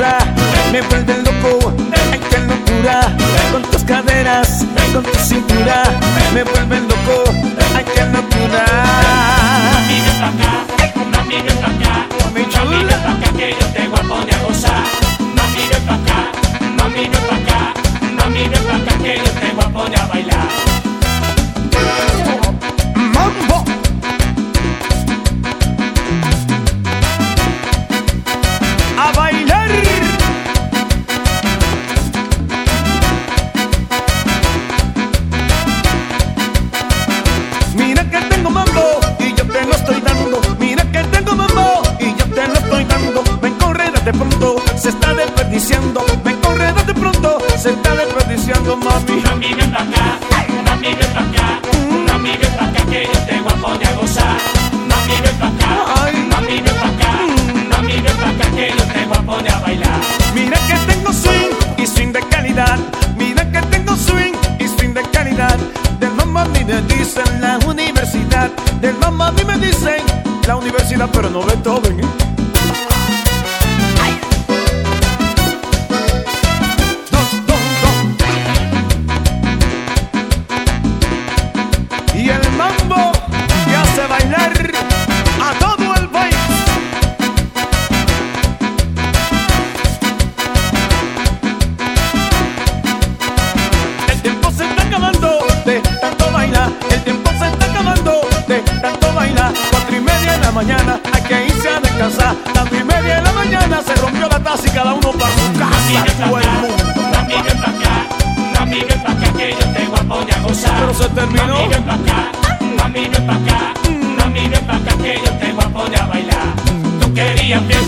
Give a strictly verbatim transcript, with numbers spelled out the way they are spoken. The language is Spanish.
locura, me vuelve loco. Ay, qué locura, con tus caderas, con tu cintura, me vuelve loco. Ay, qué locura. Mami, ven pa' acá, mami, ven pa' acá, Mami, mami, ven pa' acá que yo te voy a poner a gozar. Mami, ven pa' acá, mami, ven pa' acá, mami, ven pa' acá que yo te voy a poner a bailar. Mambo. A bailar. Mira que tengo mambo y yo te lo estoy dando. Mira que tengo mambo y yo te lo estoy dando. Ven, correrás de pronto, se está desperdiciando. Ven, correrás de pronto, se está desperdiciando, mami. Mami, ven pa' acá, mami, ven pa' acá, mami, ven pa' acá que yo te voy a poner a gozar. Mami, ven pa' acá, Ay. mami, ven pa' acá, mami, ven pa' acá que yo te voy a poner a bailar. Mira que tengo swing y swing de calidad. Mira que tengo swing y swing de calidad. Del mamá a mí me dicen la universidad. Del mamá a mí me dicen la universidad, pero no Beethoven, ¿eh? Dos, dos, dos. Y el mambo que hace bailar a todo el país. El tiempo se está acabando de tanto bailar. El tiempo se está acabando de tanto bailar. Cuatro y media de la mañana hay que irse a descansar. Cuatro y media de la mañana se rompió la taza y cada uno para su casa. Todo el mundo. Mami, ven pa' acá, mami, ven pa' acá que yo te voy a poner a gozar. Pero se terminó. Mami, ven pa' acá, mami, ven pa' acá, mami, ven pa' acá que yo te voy a poner a bailar. Tú querías que